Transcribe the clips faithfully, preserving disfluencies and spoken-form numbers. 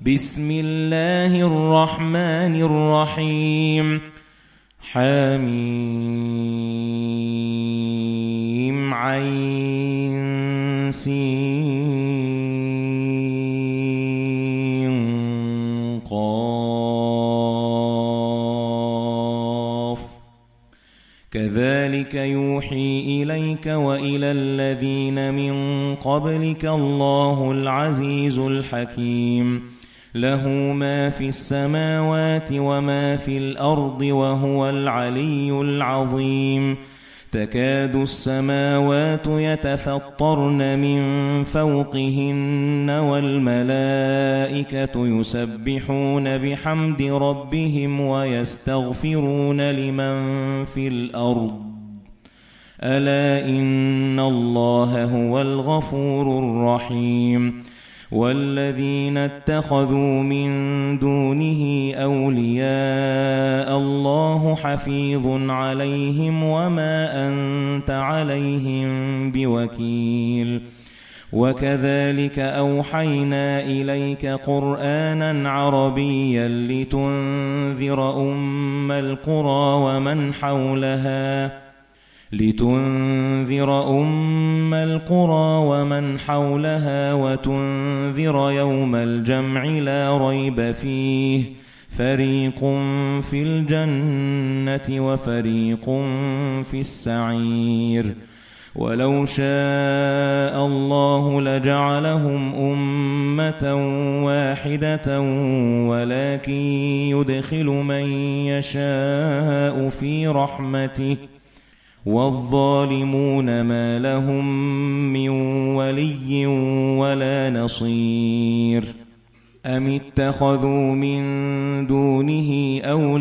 بسم الله الرحمن الرحيم حميم عين سين قاف كذلك يوحي إليك وإلى الذين من قبلك الله العزيز الحكيم له ما في السماوات وما في الأرض وهو العلي العظيم تكاد السماوات يتفطرن من فوقهن والملائكة يسبحون بحمد ربهم ويستغفرون لمن في الأرض ألا إن الله هو الغفور الرحيم والذين اتخذوا من دونه أولياء الله حفيظ عليهم وما أنت عليهم بوكيل وكذلك أوحينا إليك قرآنا عربيا لتنذر أم القرى ومن حولها لتنذر أم القرى ومن حولها وتنذر يوم الجمع لا ريب فيه فريق في الجنة وفريق في السعير ولو شاء الله لجعلهم أمة واحدة ولكن يدخل من يشاء في رحمته والظالمون ما لهم من ولي ولا نصير أم اتخذوا من دونه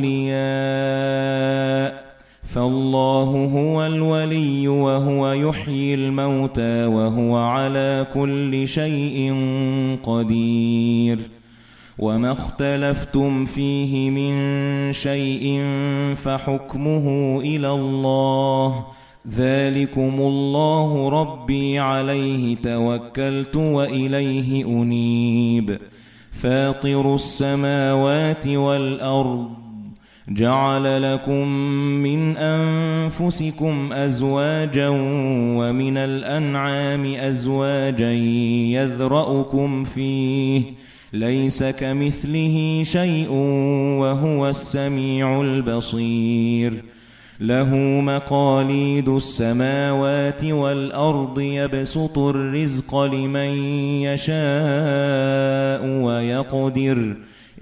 أولياء فالله هو الولي وهو يحيي الموتى وهو على كل شيء قدير وما اختلفتم فيه من شيء فحكمه إلى الله ذلكم الله ربي عليه توكلت وإليه أنيب فاطر السماوات والأرض جعل لكم من أنفسكم أزواجا ومن الأنعام أزواجا يذرأكم فيه ليس كمثله شيء وهو السميع البصير له مقاليد السماوات والأرض يبسط الرزق لمن يشاء ويقدر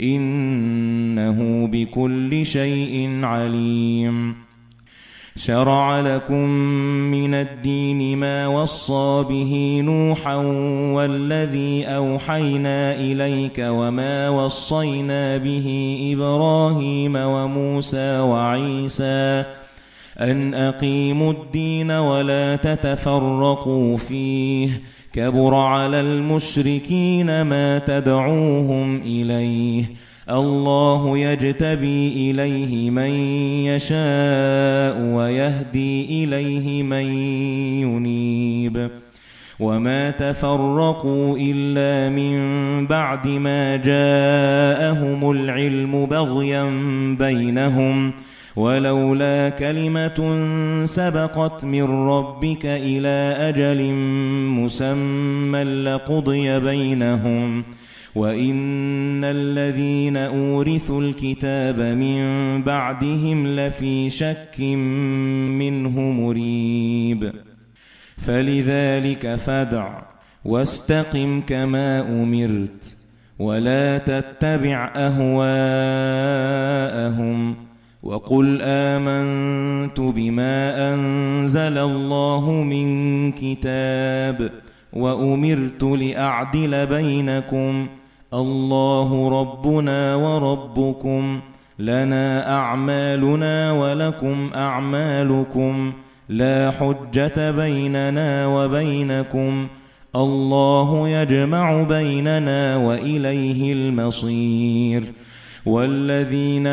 إنه بكل شيء عليم شرع لكم من الدين ما وصى به نوحا والذي أوحينا إليك وما وصينا به إبراهيم وموسى وعيسى أن أقيموا الدين ولا تتفرقوا فيه كبر على المشركين ما تدعوهم إليه الله يجتبي إليه من يشاء ويهدي إليه من ينيب وما تفرقوا إلا من بعد ما جاءهم العلم بغيا بينهم ولولا كلمة سبقت من ربك إلى أجل مسمى لقضي بينهم وَإِنَّ الَّذِينَ أُورِثُوا الْكِتَابَ مِنْ بَعْدِهِمْ لَفِي شَكٍّ مِّنْهُ مُرِيبٍ فَلِذَلِكَ فَادْعُ وَاسْتَقِمْ كَمَا أُمِرْتَ وَلَا تَتَّبِعْ أَهْوَاءَهُمْ وَقُلْ آمَنْتُ بِمَا أَنزَلَ اللَّهُ مِنْ كِتَابٍ وَأُمِرْتُ لِأَعْدِلَ بَيْنَكُمْ الله ربنا وربكم لنا أعمالنا ولكم أعمالكم لا حجة بيننا وبينكم الله يجمع بيننا وإليه المصير والذين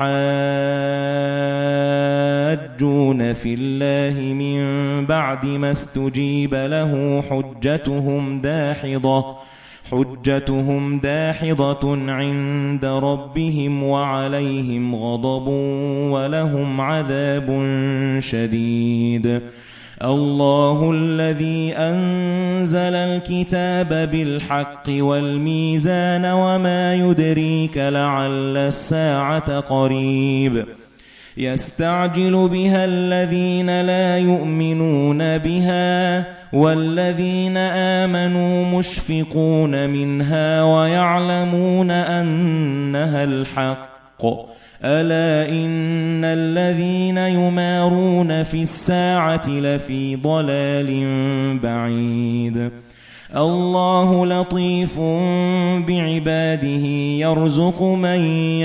يحاجون في الله من بعد ما استجيب له حجتهم داحضة حجتهم داحضة عند ربهم وعليهم غضب ولهم عذاب شديد. الله الذي أنزل الكتاب بالحق والميزان وما يدريك لعل الساعة قريب. يستعجل بها الذين لا يؤمنون بها والذين آمنوا مشفقون منها ويعلمون أنها الحق. ألا إن الذين يمارون في الساعة لفي ضلال بعيد. الله لطيف بعباده يرزق من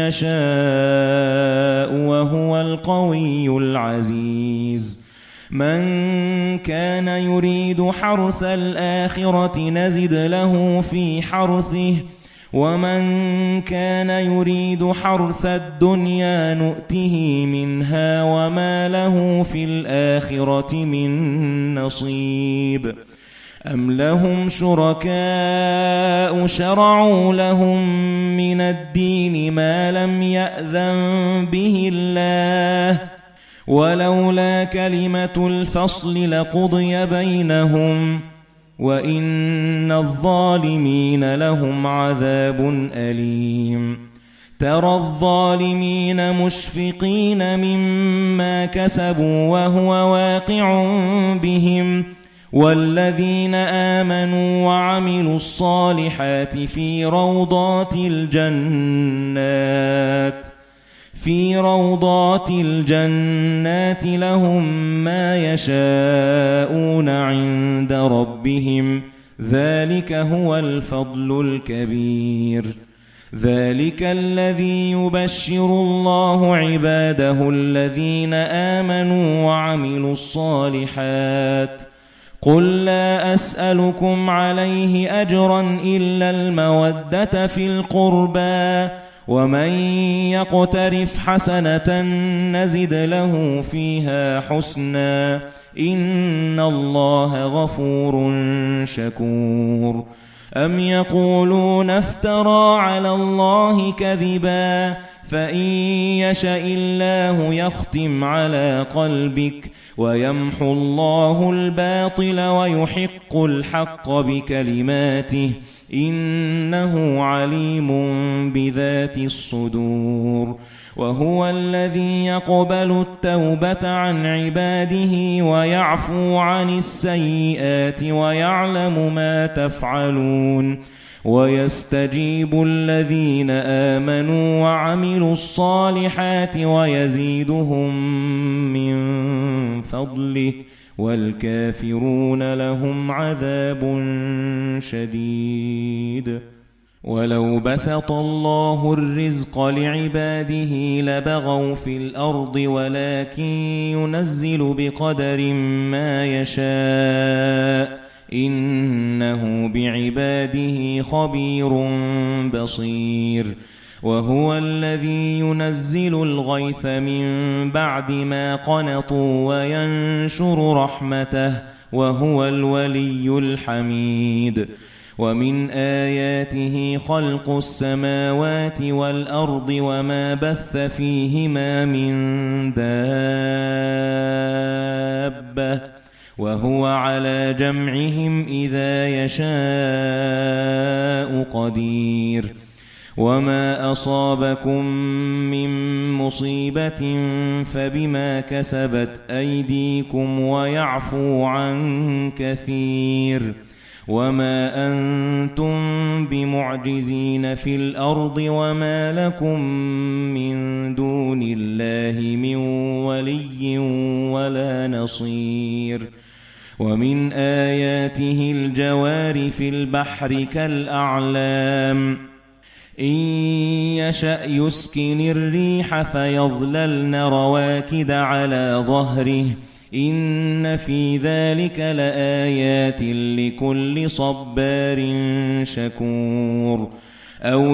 يشاء وهو القوي العزيز. من كان يريد حرث الآخرة نزد له في حرثه ومن كان يريد حرث الدنيا نؤته منها وما له في الآخرة من نصيب. أم لهم شركاء شرعوا لهم من الدين ما لم يأذن به الله ولولا كلمة الفصل لقضي بينهم وإن الظالمين لهم عذاب أليم. ترى الظالمين مشفقين مما كسبوا وهو واقع بهم والذين آمنوا وعملوا الصالحات في روضات الجنات في روضات الجنات لهم ما يشاءون عند ربهم ذلك هو الفضل الكبير. ذلك الذي يبشر الله عباده الذين آمنوا وعملوا الصالحات. قل لا أسألكم عليه أجرا إلا المودة في القربى ومن يقترف حسنة نزد له فيها حسنا إن الله غفور شكور. أم يقولون افترى على الله كذبا فإن يشأ الله يختم على قلبك ويمحو الله الباطل ويحق الحق بكلماته إنه عليم بذات الصدور. وهو الذي يقبل التوبة عن عباده ويعفو عن السيئات ويعلم ما تفعلون. ويستجيب الذين آمنوا وعملوا الصالحات ويزيدهم من فضله والكافرون لهم عذاب شديد. ولو بسط الله الرزق لعباده لبغوا في الأرض ولكن ينزل بقدر ما يشاء إنه بعباده خبير بصير. وهو الذي ينزل الغيث من بعد ما قنطوا وينشر رحمته وهو الولي الحميد. ومن آياته خلق السماوات والأرض وما بث فيهما من دابة وهو على جمعهم إذا يشاء قدير. وما أصابكم من مصيبة فبما كسبت أيديكم ويعفو عن كثير. وما أنتم بمعجزين في الأرض وما لكم من دون الله من ولي ولا نصير. ومن آياته الجوار في البحر كالأعلام إن يشأ يسكن الريح فيظللن رواكد على ظهره إن في ذلك لآيات لكل صبار شكور. أو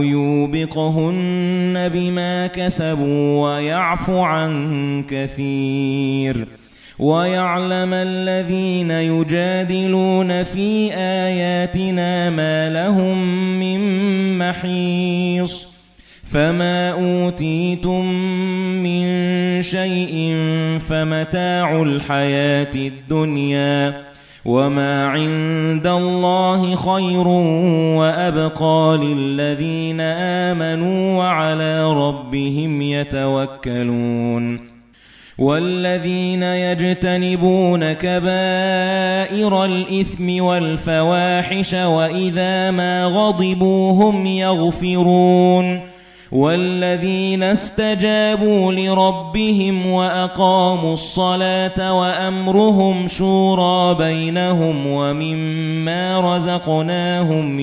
يوبقهن بما كسبوا ويعفو عن كثير. وَيَعْلَمَ الَّذِينَ يُجَادِلُونَ فِي آيَاتِنَا مَا لَهُم مِّن مَّحِيصٍ فَمَا أُوتِيتُم مِّن شَيْءٍ فَمَتَاعُ الْحَيَاةِ الدُّنْيَا وَمَا عِندَ اللَّهِ خَيْرٌ وَأَبْقَى لِلَّذِينَ آمَنُوا وَعَلَى رَبِّهِمْ يَتَوَكَّلُونَ وَالَّذِينَ يَجْتَنِبُونَ كَبَائِرَ الْإِثْمِ وَالْفَوَاحِشَ وَإِذَا مَا غَضِبُوا هُمْ يَغْفِرُونَ وَالَّذِينَ اسْتَجَابُوا لِرَبِّهِمْ وَأَقَامُوا الصَّلَاةَ وَأَمْرُهُمْ شُورَى بَيْنَهُمْ وَمِمَّا رَزَقْنَاهُمْ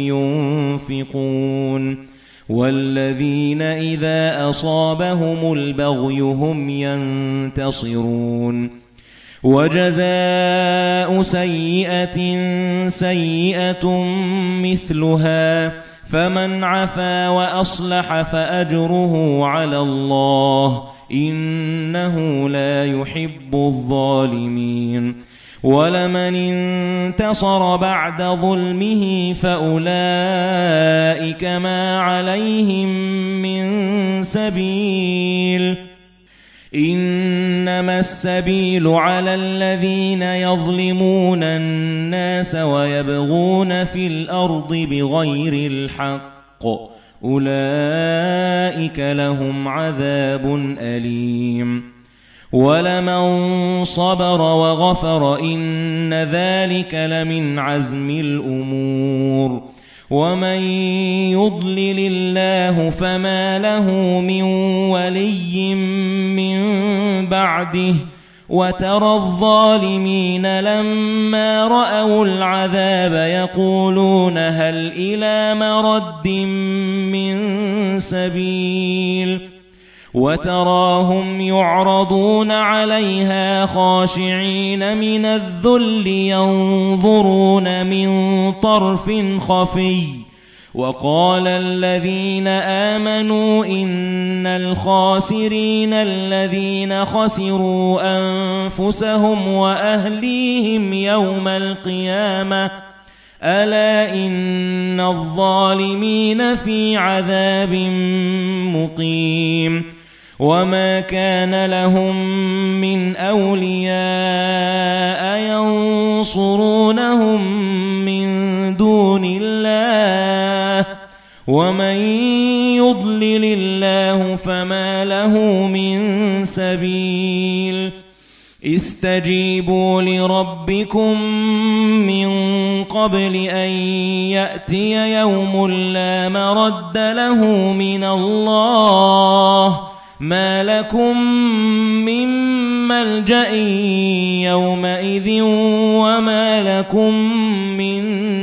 يُنْفِقُونَ وَالَّذِينَ إِذَا أَصَابَهُمُ الْبَغْيُ هُمْ يَنْتَصِرُونَ وَجَزَاءُ سَيِّئَةٍ سَيِّئَةٌ مِثْلُهَا فَمَنْ عَفَا وَأَصْلَحَ فَأَجْرُهُ عَلَى اللَّهِ إِنَّهُ لَا يُحِبُّ الظَّالِمِينَ وَلَمَنِ انتَصَرَ بَعْدَ ظُلْمِهِ فَأُولَئِكَ مَا عَلَيْهِمْ مِنْ سَبِيلٍ إِنَّمَا السَّبِيلُ عَلَى الَّذِينَ يَظْلِمُونَ النَّاسَ وَيَبْغُونَ فِي الْأَرْضِ بِغَيْرِ الْحَقِّ أُولَئِكَ لَهُمْ عَذَابٌ أَلِيمٌ وَلَمَنْ صَبَرَ وَغَفَرَ إِنَّ ذَلِكَ لَمِنْ عَزْمِ الْأُمُورِ وَمَنْ يُضْلِلِ اللَّهُ فَمَا لَهُ مِنْ وَلِيٍّ مِنْ بَعْدِهِ وَتَرَى الظَّالِمِينَ لَمَّا رَأَوُا الْعَذَابَ يَقُولُونَ هَلْ إِلَى مَرَدٍّ مِنْ سَبِيلٍ وَتَرَاهُمْ يُعْرَضُونَ عَلَيْهَا خَاشِعِينَ مِنَ الذُّلِّ يَنظُرُونَ مِنْ طَرْفٍ خَفِيٍّ وَقَالَ الَّذِينَ آمَنُوا إِنَّ الْخَاسِرِينَ الَّذِينَ خَسِرُوا أَنفُسَهُمْ وَأَهْلِيهِمْ يَوْمَ الْقِيَامَةِ أَلَا إِنَّ الظَّالِمِينَ فِي عَذَابٍ مُقِيمٍ وَمَا كَانَ لَهُم مِّنْ أَوْلِيَاءَ يَنصُرُونَهُم مِّن دُونِ اللَّهِ وَمَن يُضْلِلِ اللَّهُ فَمَا لَهُ مِن سَبِيلٍ اسْتَجِيبُوا لِرَبِّكُم مِّن قَبْلِ أَن يَأْتِيَ يَوْمٌ لَّا مَرَدَّ لَهُ مِنَ اللَّهِ مَا لَكُم مِّن مَّلْجَإٍ يَوْمَئِذٍ وَمَا لَكُم مِّن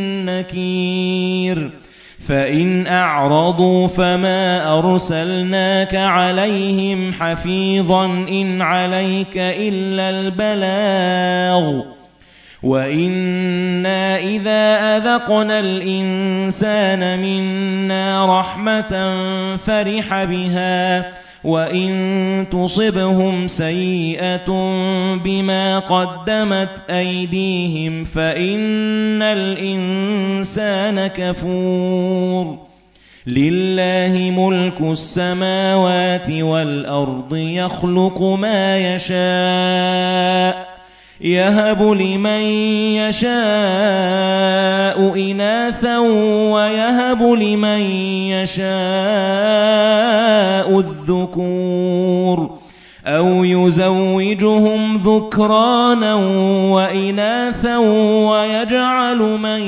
نَّكِيرٍ فَإِنْ أَعْرَضُوا فَمَا أَرْسَلْنَاكَ عَلَيْهِمْ حَفِيظًا إِنْ عَلَيْكَ إِلَّا الْبَلَاغُ وَإِنَّا إِذَا أَذَقْنَا الْإِنسَانَ مِنَّا رَحْمَةً فَرِحَ بِهَا وَإِن تُصِبْهُمْ سَيِّئَةٌ بِمَا قَدَّمَتْ أَيْدِيهِمْ فَإِنَّ الْإِنسَانَ كَفُورٌ لِلَّهِ مُلْكُ السَّمَاوَاتِ وَالْأَرْضِ يَخْلُقُ مَا يَشَاءُ يَهَبُ لِمَن يَشَاءُ إِنَاثًا وَيَهَبُ لِمَن يَشَاءُ الذُّكُورَ أَوْ يُزَوِّجُهُمْ ذُكْرَانًا وَإِنَاثًا وَيَجْعَلُ مَن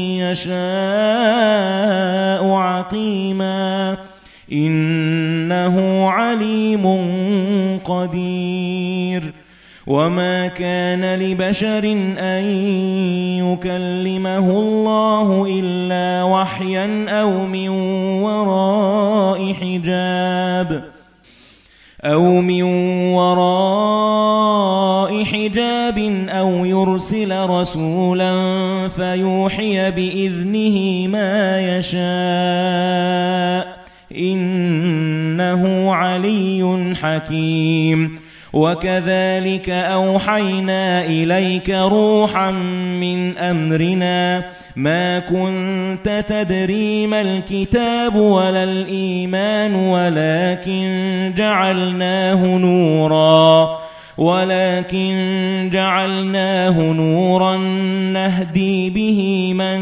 يَشَاءُ عَقِيمًا إِنَّهُ عَلِيمٌ قَدِيرٌ وَمَا كَانَ لِبَشَرٍ أَن يُكَلِّمَهُ اللَّهُ إِلَّا وَحْيًا أَوْ مِن وَرَاءِ حِجَابٍ أَوْ مِن وَرَاءِ حِجَابٍ أَوْ يُرْسِلَ رَسُولًا فَيُوحِيَ بِإِذْنِهِ مَا يَشَاءُ إِنَّهُ عَلِيٌّ حَكِيمٌ وكذلك أوحينا إليك روحا من أمرنا ما كنت تدري ما الكتاب ولا الإيمان ولكن جعلناه نورا ولكن جعلناه نورا نهدي به من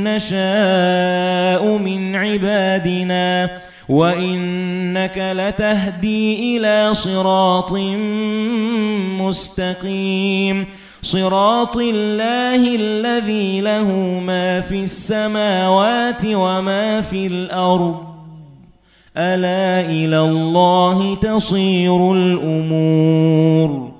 نشاء من عبادنا وإنك لتهدي إلى صراط مستقيم صراط الله الذي له ما في السماوات وما في الأرض ألا إلى الله تصير الأمور